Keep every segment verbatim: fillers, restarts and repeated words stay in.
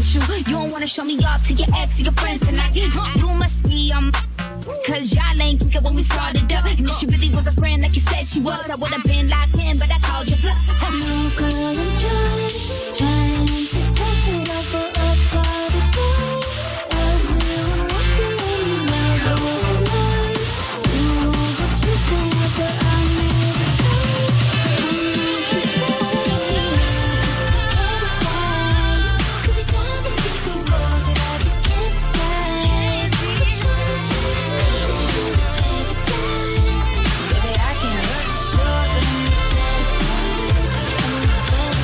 you. You don't wanna show me off to your ex or your friends tonight. You must be um, cause y'all ain't think of when we started up. And if she really was a friend like you said she was, I would've been locked in, but I called you bluff. No girl, I'm just trying to take it up for a party boy. Everyone wants to let me know the lies. You know what you think, but I never tell you. Could be torn between two roads that I just can't decide. Which one is baby, I can't hurt you short, but I'm just I'm just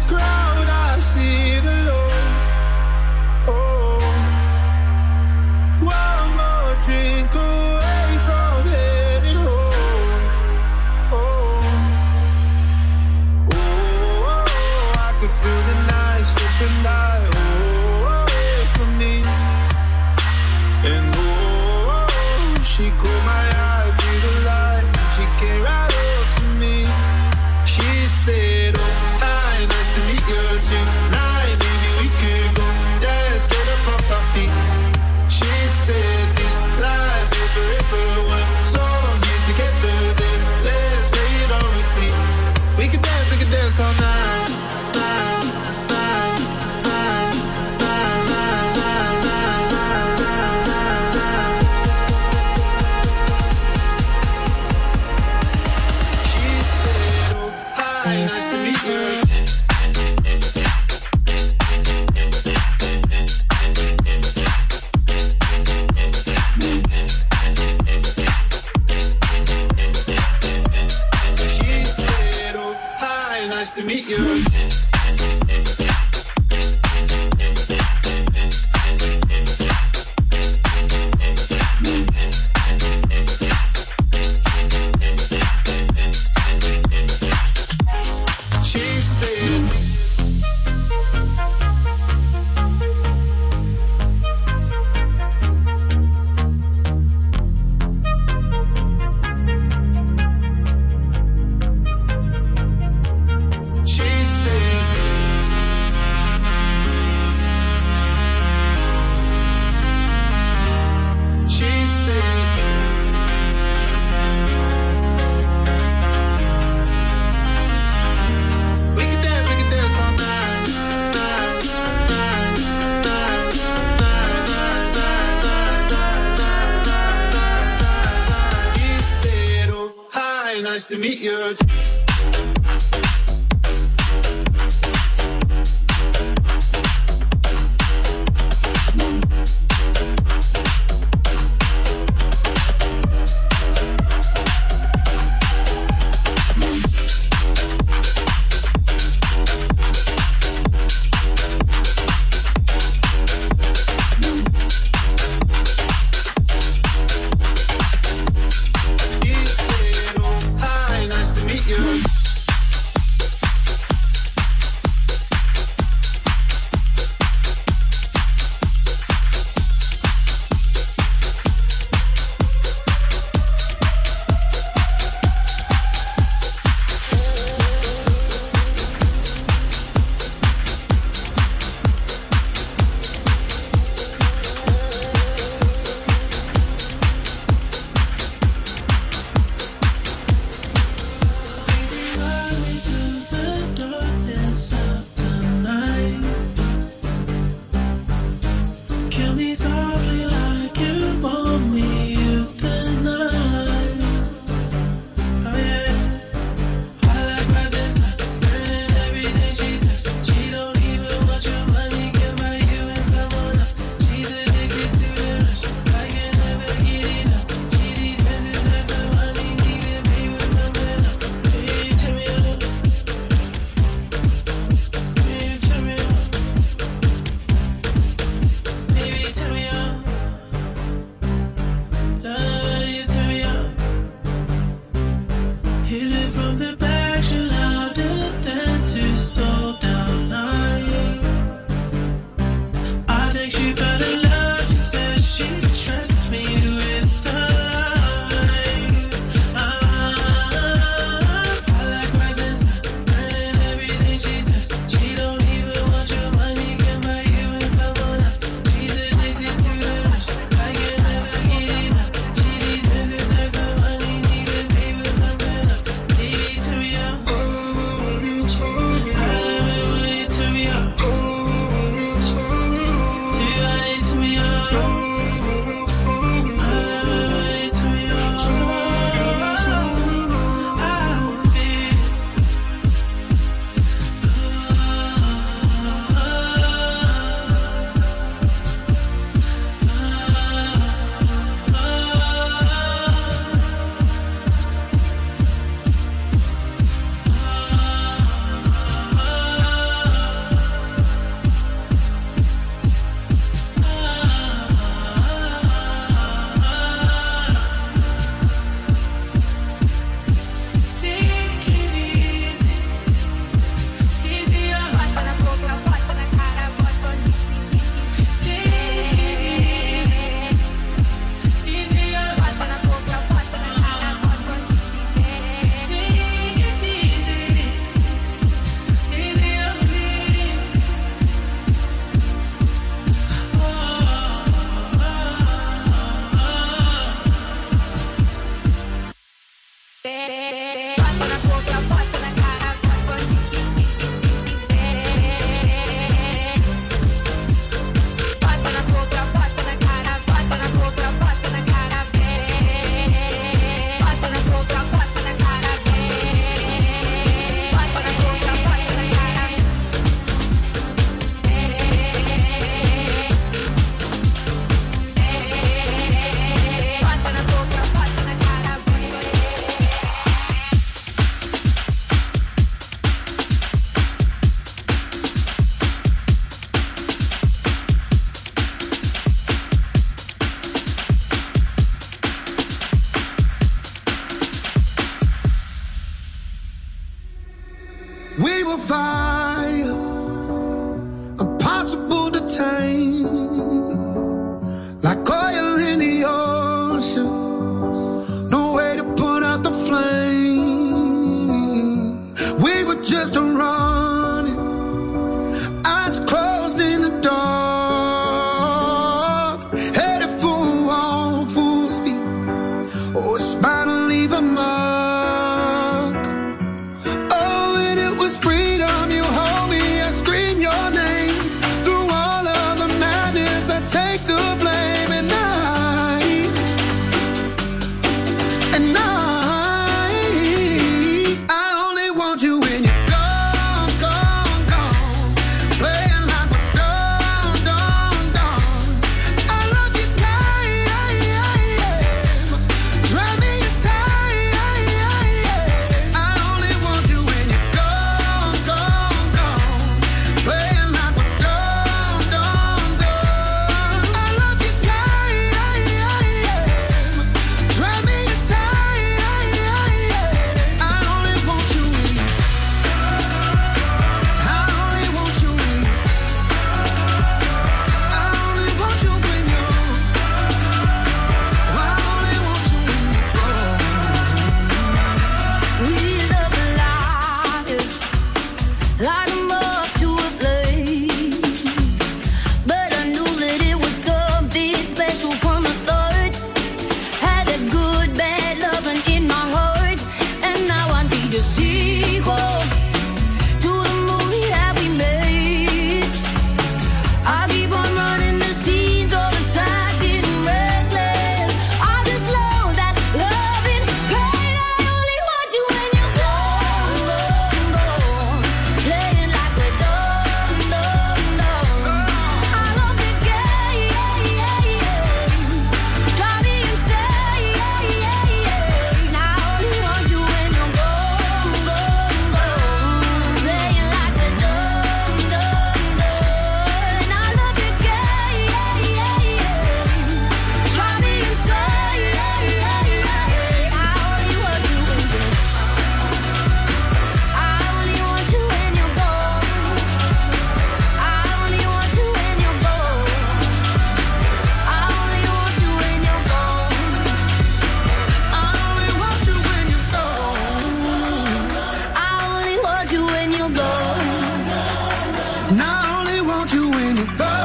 crowd I see it alone. Oh, one more drink away from heading home. Oh, oh, I can feel the night slipping by. Oh, away from me. And oh, she caught my eye through the light. She came right up to me. She said, oh, hi, nice to meet you tonight. Maybe we could go dance, get up off our feet. She said, this life is forever one song here together. Then let's play it on repeat. We could dance, we could dance all night. Night, night, night, night, night, night, night, night, night, night. She said, oh, hi, nice to meet you. She said, oh, hi, nice to meet you. She said, she said, she said, we can dance, we can dance all night. Night, night, night, night, night, night, night, night, night, night, night. He said, oh, hi, nice to meet you. He said, oh, hi, nice to meet you. We were fire, impossible to tame, like oil in the ocean, no way to put out the flame. We were just running, eyes closed in the dark, headed for a wall, full speed. Oh, it's bound to leave a mark. Oh, and it was freedom. You hold me, I scream your name. Through all of the madness, I take the blame. And I, and I, I only want you when you're gone, gone, gone. Playing like we're done, done, done. I love you, time, drive me inside. I only want you when you're gone, gone, gone. Playing like we're done, done, done. I love you, time, drive me inside. I only want you when you, I only want you when you, I only want you when you, I only want you when you go. We love alive, like a moth to a flame. But I knew that it was something special from the start. Had that good, bad loving in my heart, and now I need a sequel to the movie that we made. I keep on running the scenes, all the side getting reckless. I just know that loving pain. I only want you when you're gone, gone, gone. Playing like we're done, done, done. I love the game, drive me insane. I only want you when you're gone, gone, gone. Playing like we're done, done, done. I love the game, drive me insane. I only want you when you're, I only want you when you're gone. I only want you when you're gone. I only want you when you're gone. I only want you when you're gone. I only want you when you're gone. And I only want you when you're gone.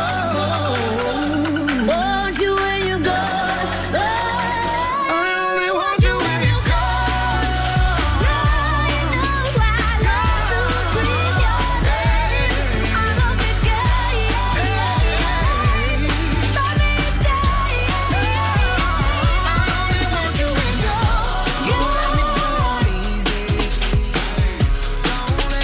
Want you when you're gone. I only want you when you're gone. Now you know I love to scream your name. I love the game. Let me say, I only want you when you're gone.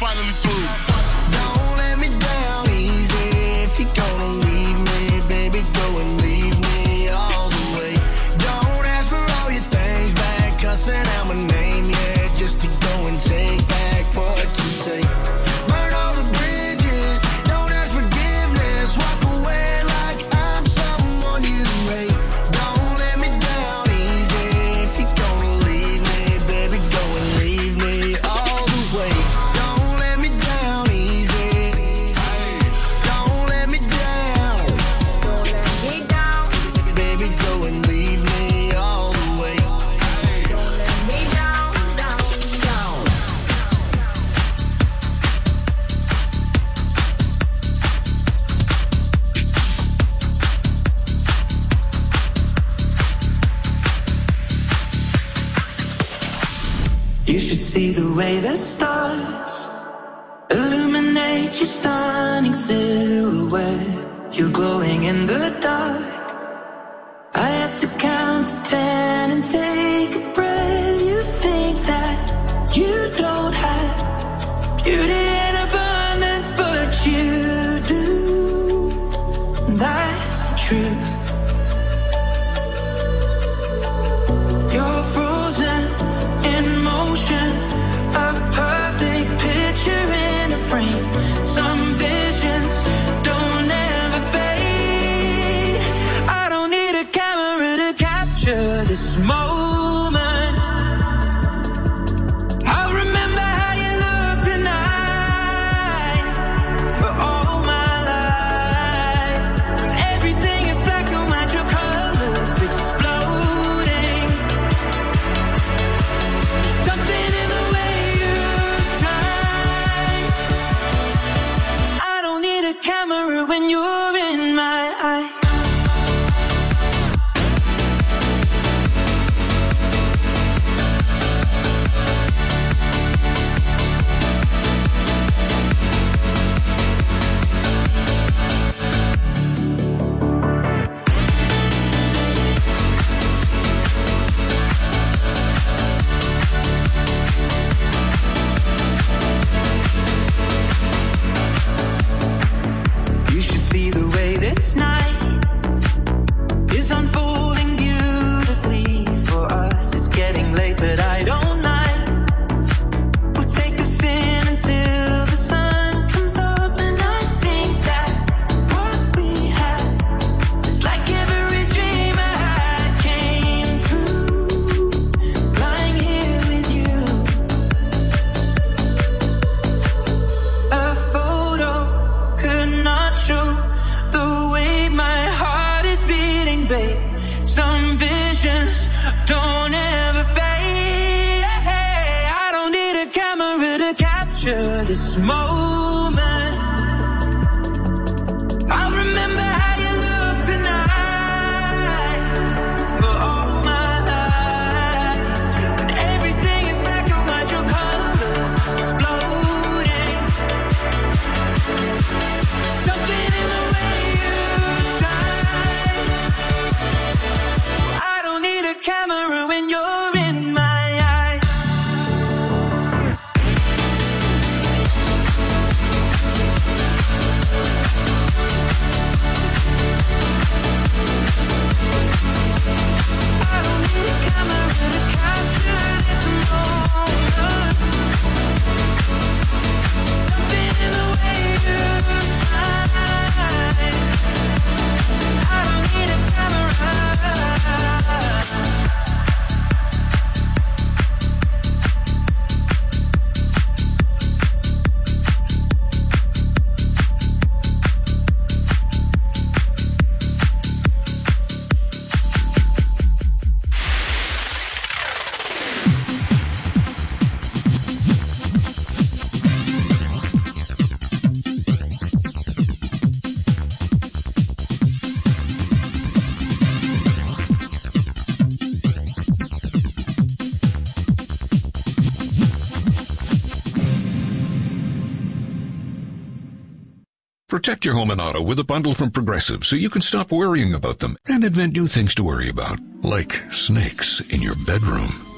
finally through. Don't let me down easy. If you're gonna leave me, baby, go and leave me all the way. Don't ask for all your things back, cussing out my name, yeah, just to go and take back what you say. Burn all the bridges, don't ask forgiveness, walk away like I'm someone you hate. Don't let me down easy. If you're gonna leave me, baby, go and leave me all the way. Don't let me down easy. Don't let me down. Don't let me down. Baby, go and leave me all the way. Don't let me down, down, down. You should see the way the stars illuminate your stunning silhouette. You're glowing in the dark. I had to count to ten and take a breath. You think that you don't have beauty in abundance, but you do. That's the truth. You're frozen in motion, a perfect picture in a frame. Some visions don't ever fade. I don't need a camera to capture this moment. I'll remember how you look tonight for all my life. When everything is black and white, your colors exploding. Something in the way you shine. I don't need a camera when you're in my eye. You should see the way this night is unfolding beautifully for us. It's getting late, but I don't mind. We'll take a sin until the sun comes up, and I think that what we had is like every dream I had came true. Lying here with you, a photo could not show the way my heart is beating, babe. Some visions don't ever fade. I don't need a camera to capture this moment. I'll remember how you look tonight for all my life. When everything is black and white, your colors exploding. Something in the way you shine. I don't need a camera when you're in my eye. I don't need a camera to capture this moment. Something in the way you shine. I don't need a camera. Protect your home and auto with a bundle from Progressive so you can stop worrying about them and invent new things to worry about, like snakes in your bedroom.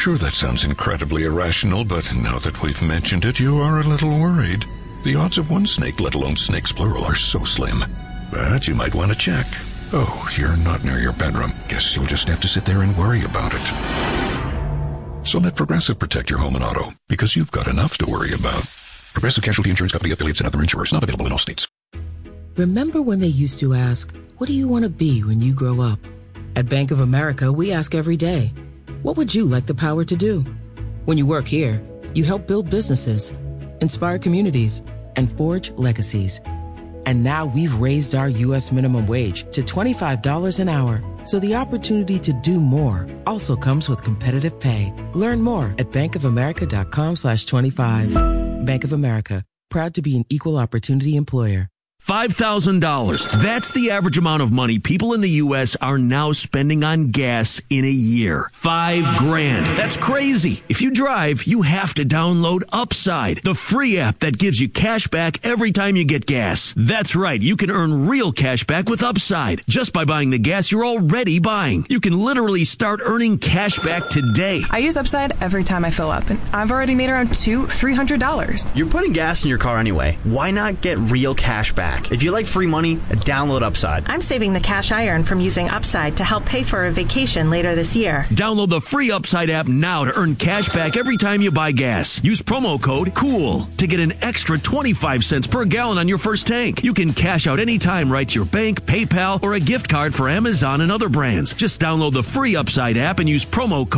Sure, that sounds incredibly irrational, but now that we've mentioned it, you are a little worried. The odds of one snake, let alone snakes plural, are so slim. But you might want to check. Oh, you're not near your bedroom. Guess you'll just have to sit there and worry about it. So let Progressive protect your home and auto, because you've got enough to worry about. Progressive Casualty Insurance Company, affiliates, and other insurers. Not available in all states. Remember when they used to ask, what do you want to be when you grow up? At Bank of America, we ask every day, what would you like the power to do? When you work here, you help build businesses, inspire communities, and forge legacies. And now we've raised our U S minimum wage to twenty-five dollars an hour. So the opportunity to do more also comes with competitive pay. Learn more at bankofamerica.com slash 25. Bank of America, proud to be an equal opportunity employer. five thousand dollars. That's the average amount of money people in the U S are now spending on gas in a year. Five grand. That's crazy. If you drive, you have to download Upside, the free app that gives you cash back every time you get gas. That's right. You can earn real cash back with Upside just by buying the gas you're already buying. You can literally start earning cash back today. I use Upside every time I fill up, and I've already made around two, three hundred dollars. You're putting gas in your car anyway. Why not get real cash back? If you like free money, download Upside. I'm saving the cash I earn from using Upside to help pay for a vacation later this year. Download the free Upside app now to earn cash back every time you buy gas. Use promo code COOL to get an extra twenty-five cents per gallon on your first tank. You can cash out anytime right to your bank, PayPal, or a gift card for Amazon and other brands. Just download the free Upside app and use promo code